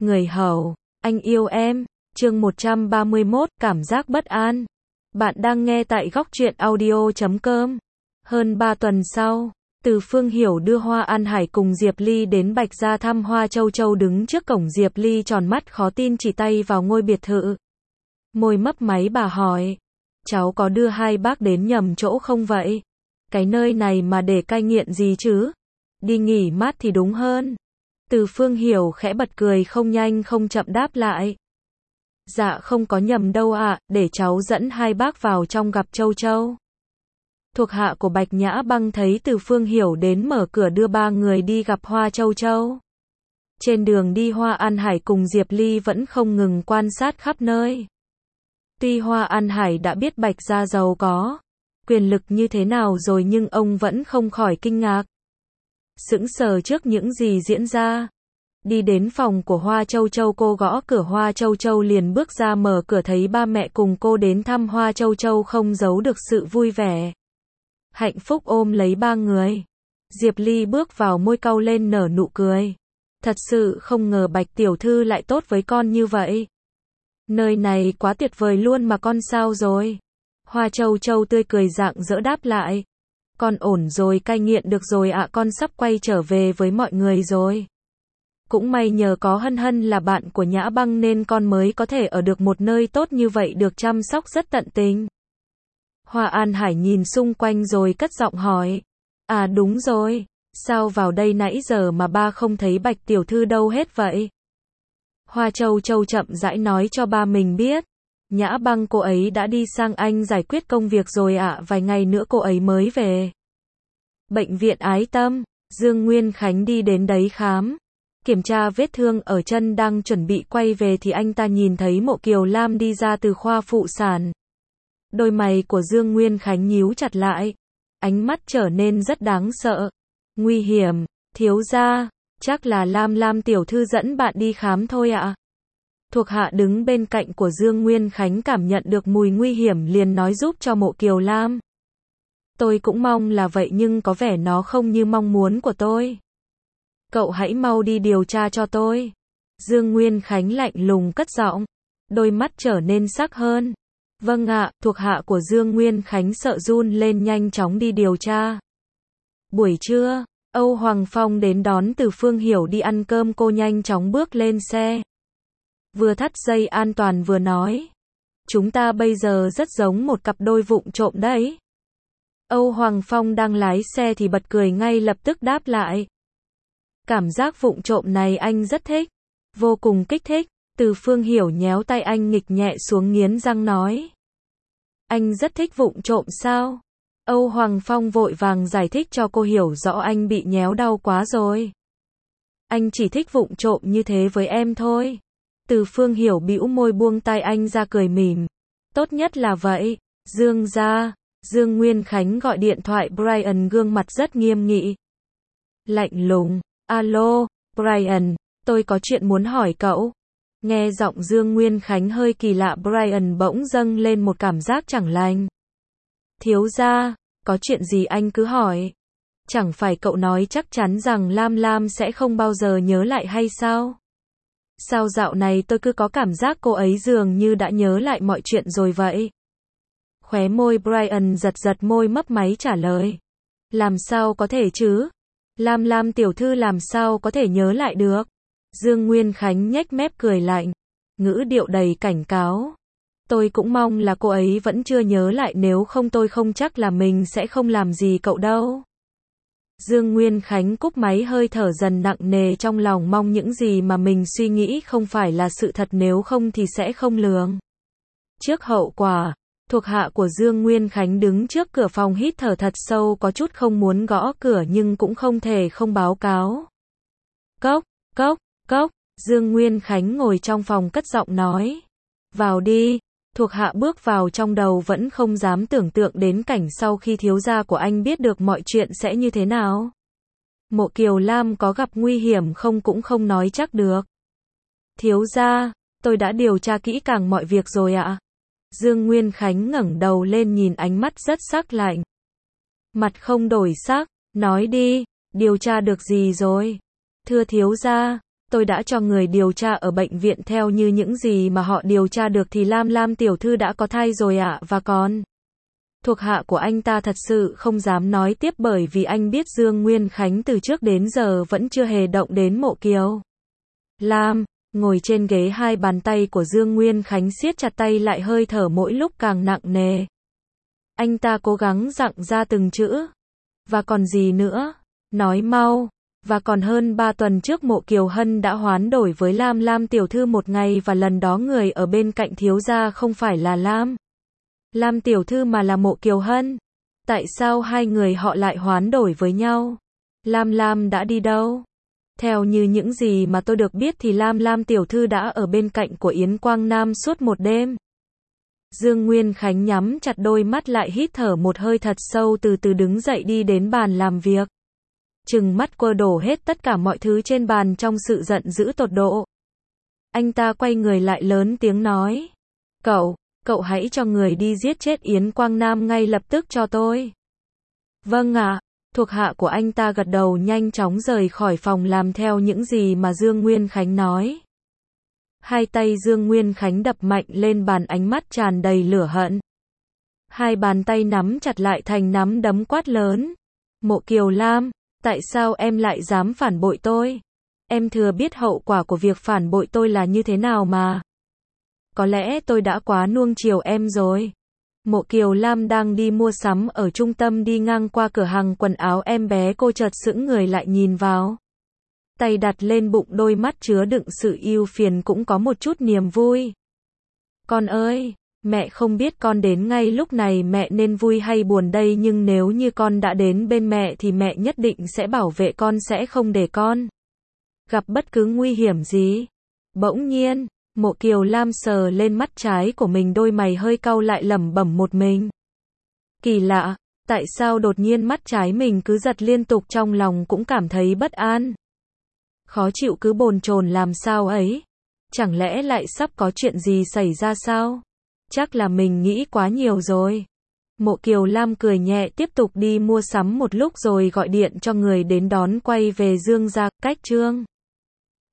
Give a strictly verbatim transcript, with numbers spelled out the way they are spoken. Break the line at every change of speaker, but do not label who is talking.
Người hầu, anh yêu em, chương một trăm ba mươi mốt, cảm giác bất an. Bạn đang nghe tại góc truyện audio chấm com. Hơn ba tuần sau, Từ Phương Hiểu đưa Hoa An Hải cùng Diệp Ly đến Bạch Gia thăm Hoa Châu Châu đứng trước cổng. Diệp Ly tròn mắt khó tin chỉ tay vào ngôi biệt thự. Môi mấp máy bà hỏi, cháu có đưa hai bác đến nhầm chỗ không vậy? Cái nơi này mà để cai nghiện gì chứ? Đi nghỉ mát thì đúng hơn. Từ Phương Hiểu khẽ bật cười không nhanh không chậm đáp lại. Dạ không có nhầm đâu ạ, để cháu dẫn hai bác vào trong gặp Châu Châu. Thuộc hạ của Bạch Nhã Băng thấy Từ Phương Hiểu đến mở cửa đưa ba người đi gặp Hoa Châu Châu. Trên đường đi Hoa An Hải cùng Diệp Ly vẫn không ngừng quan sát khắp nơi. Tuy Hoa An Hải đã biết Bạch Gia giàu có, quyền lực như thế nào rồi nhưng ông vẫn không khỏi kinh ngạc. Sững sờ trước những gì diễn ra. Đi đến phòng của Hoa Châu Châu, cô gõ cửa. Hoa Châu Châu liền bước ra mở cửa, thấy ba mẹ cùng cô đến thăm. Hoa Châu Châu không giấu được sự vui vẻ, hạnh phúc ôm lấy ba người. Diệp Ly bước vào, môi cau lên nở nụ cười. Thật sự không ngờ Bạch tiểu thư lại tốt với con như vậy. Nơi này quá tuyệt vời luôn mà, con sao rồi? Hoa Châu Châu tươi cười rạng rỡ đáp lại. Con ổn rồi, cai nghiện được rồi ạ, con sắp quay trở về với mọi người rồi. Cũng may nhờ có Hân Hân là bạn của Nhã Băng nên con mới có thể ở được một nơi tốt như vậy, được chăm sóc rất tận tình. Hoa An Hải nhìn xung quanh rồi cất giọng hỏi. À đúng rồi, sao vào đây nãy giờ mà ba không thấy Bạch tiểu thư đâu hết vậy? Hoa Châu Châu chậm rãi nói cho ba mình biết. Nhã Băng cô ấy đã đi sang Anh giải quyết công việc rồi ạ, vài ngày nữa cô ấy mới về. Bệnh viện Ái Tâm, Dương Nguyên Khánh đi đến đấy khám, kiểm tra vết thương ở chân, đang chuẩn bị quay về thì anh ta nhìn thấy Mộ Kiều Lam đi ra từ khoa phụ sản. Đôi mày của Dương Nguyên Khánh nhíu chặt lại, ánh mắt trở nên rất đáng sợ. Nguy hiểm, thiếu gia, chắc là Lam Lam tiểu thư dẫn bạn đi khám thôi ạ. Thuộc hạ đứng bên cạnh của Dương Nguyên Khánh cảm nhận được mùi nguy hiểm liền nói giúp cho Mộ Kiều Lam. Tôi cũng mong là vậy nhưng có vẻ nó không như mong muốn của tôi. Cậu hãy mau đi điều tra cho tôi. Dương Nguyên Khánh lạnh lùng cất giọng, đôi mắt trở nên sắc hơn. Vâng ạ, thuộc hạ của Dương Nguyên Khánh sợ run lên nhanh chóng đi điều tra. Buổi trưa, Âu Hoàng Phong đến đón Từ Phương Hiểu đi ăn cơm, cô nhanh chóng bước lên xe. Vừa thắt dây an toàn vừa nói. Chúng ta bây giờ rất giống một cặp đôi vụng trộm đấy. Âu Hoàng Phong đang lái xe thì bật cười ngay lập tức đáp lại. Cảm giác vụng trộm này anh rất thích. Vô cùng kích thích. Từ Phương Hiểu nhéo tay anh nghịch nhẹ xuống, nghiến răng nói. Anh rất thích vụng trộm sao? Âu Hoàng Phong vội vàng giải thích cho cô hiểu rõ anh bị nhéo đau quá rồi. Anh chỉ thích vụng trộm như thế với em thôi. Từ Phương Hiểu bĩu môi buông tay anh ra cười mỉm. Tốt nhất là vậy. Dương gia, Dương Nguyên Khánh gọi điện thoại. Brian gương mặt rất nghiêm nghị, lạnh lùng. Alo, Brian, tôi có chuyện muốn hỏi cậu. Nghe giọng Dương Nguyên Khánh hơi kỳ lạ, Brian bỗng dâng lên một cảm giác chẳng lành. Thiếu gia, có chuyện gì anh cứ hỏi. Chẳng phải cậu nói chắc chắn rằng Lam Lam sẽ không bao giờ nhớ lại hay sao? Sao dạo này tôi cứ có cảm giác cô ấy dường như đã nhớ lại mọi chuyện rồi vậy? Khóe môi Brian giật giật, môi mấp máy trả lời. Làm sao có thể chứ? Lam Lam tiểu thư làm sao có thể nhớ lại được? Dương Nguyên Khánh nhếch mép cười lạnh, ngữ điệu đầy cảnh cáo. Tôi cũng mong là cô ấy vẫn chưa nhớ lại, nếu không tôi không chắc là mình sẽ không làm gì cậu đâu. Dương Nguyên Khánh cúp máy, hơi thở dần nặng nề trong lòng, mong những gì mà mình suy nghĩ không phải là sự thật, nếu không thì sẽ không lường trước hậu quả. Thuộc hạ của Dương Nguyên Khánh đứng trước cửa phòng hít thở thật sâu, có chút không muốn gõ cửa nhưng cũng không thể không báo cáo. Cốc, cốc, cốc, Dương Nguyên Khánh ngồi trong phòng cất giọng nói. Vào đi. Thuộc hạ bước vào, trong đầu vẫn không dám tưởng tượng đến cảnh sau khi thiếu gia của anh biết được mọi chuyện sẽ như thế nào. Mộ Kiều Lam có gặp nguy hiểm không cũng không nói chắc được. Thiếu gia, tôi đã điều tra kỹ càng mọi việc rồi ạ. Dương Nguyên Khánh ngẩng đầu lên nhìn, ánh mắt rất sắc lạnh. Mặt không đổi sắc, nói đi, điều tra được gì rồi? Thưa thiếu gia, tôi đã cho người điều tra ở bệnh viện, theo như những gì mà họ điều tra được thì Lam Lam tiểu thư đã có thai rồi ạ, và còn... Thuộc hạ của anh ta thật sự không dám nói tiếp bởi vì anh biết Dương Nguyên Khánh từ trước đến giờ vẫn chưa hề động đến Mộ Kiều Lam. Ngồi trên ghế, hai bàn tay của Dương Nguyên Khánh siết chặt tay lại, hơi thở mỗi lúc càng nặng nề. Anh ta cố gắng gặng ra từng chữ. Và còn gì nữa? Nói mau. Và còn hơn ba tuần trước Mộ Kiều Hân đã hoán đổi với Lam Lam tiểu thư một ngày, và lần đó người ở bên cạnh thiếu gia không phải là Lam Lam tiểu thư mà là Mộ Kiều Hân. Tại sao hai người họ lại hoán đổi với nhau? Lam Lam đã đi đâu? Theo như những gì mà tôi được biết thì Lam Lam tiểu thư đã ở bên cạnh của Yến Quang Nam suốt một đêm. Dương Nguyên Khánh nhắm chặt đôi mắt lại, hít thở một hơi thật sâu, từ từ đứng dậy đi đến bàn làm việc. Trừng mắt quơ đổ hết tất cả mọi thứ trên bàn trong sự giận dữ tột độ. Anh ta quay người lại lớn tiếng nói. Cậu, cậu hãy cho người đi giết chết Yến Quang Nam ngay lập tức cho tôi. Vâng ạ. Thuộc hạ của anh ta gật đầu, nhanh chóng rời khỏi phòng làm theo những gì mà Dương Nguyên Khánh nói. Hai tay Dương Nguyên Khánh đập mạnh lên bàn, ánh mắt tràn đầy lửa hận. Hai bàn tay nắm chặt lại thành nắm đấm, quát lớn. Mộ Kiều Lam, tại sao em lại dám phản bội tôi? Em thừa biết hậu quả của việc phản bội tôi là như thế nào mà. Có lẽ tôi đã quá nuông chiều em rồi. Mộ Kiều Lam đang đi mua sắm ở trung tâm, đi ngang qua cửa hàng quần áo em bé, cô chợt sững người lại nhìn vào. Tay đặt lên bụng, đôi mắt chứa đựng sự ưu phiền cũng có một chút niềm vui. Con ơi, mẹ không biết con đến ngay lúc này mẹ nên vui hay buồn đây, nhưng nếu như con đã đến bên mẹ thì mẹ nhất định sẽ bảo vệ con, sẽ không để con gặp bất cứ nguy hiểm gì. Bỗng nhiên, Mộ Kiều Lam sờ lên mắt trái của mình, đôi mày hơi cau lại, lẩm bẩm một mình. Kỳ lạ, tại sao đột nhiên mắt trái mình cứ giật liên tục, trong lòng cũng cảm thấy bất an. Khó chịu cứ bồn chồn làm sao ấy? Chẳng lẽ lại sắp có chuyện gì xảy ra sao? Chắc là mình nghĩ quá nhiều rồi. Mộ Kiều Lam cười nhẹ, tiếp tục đi mua sắm một lúc rồi gọi điện cho người đến đón quay về Dương gia. Cách chương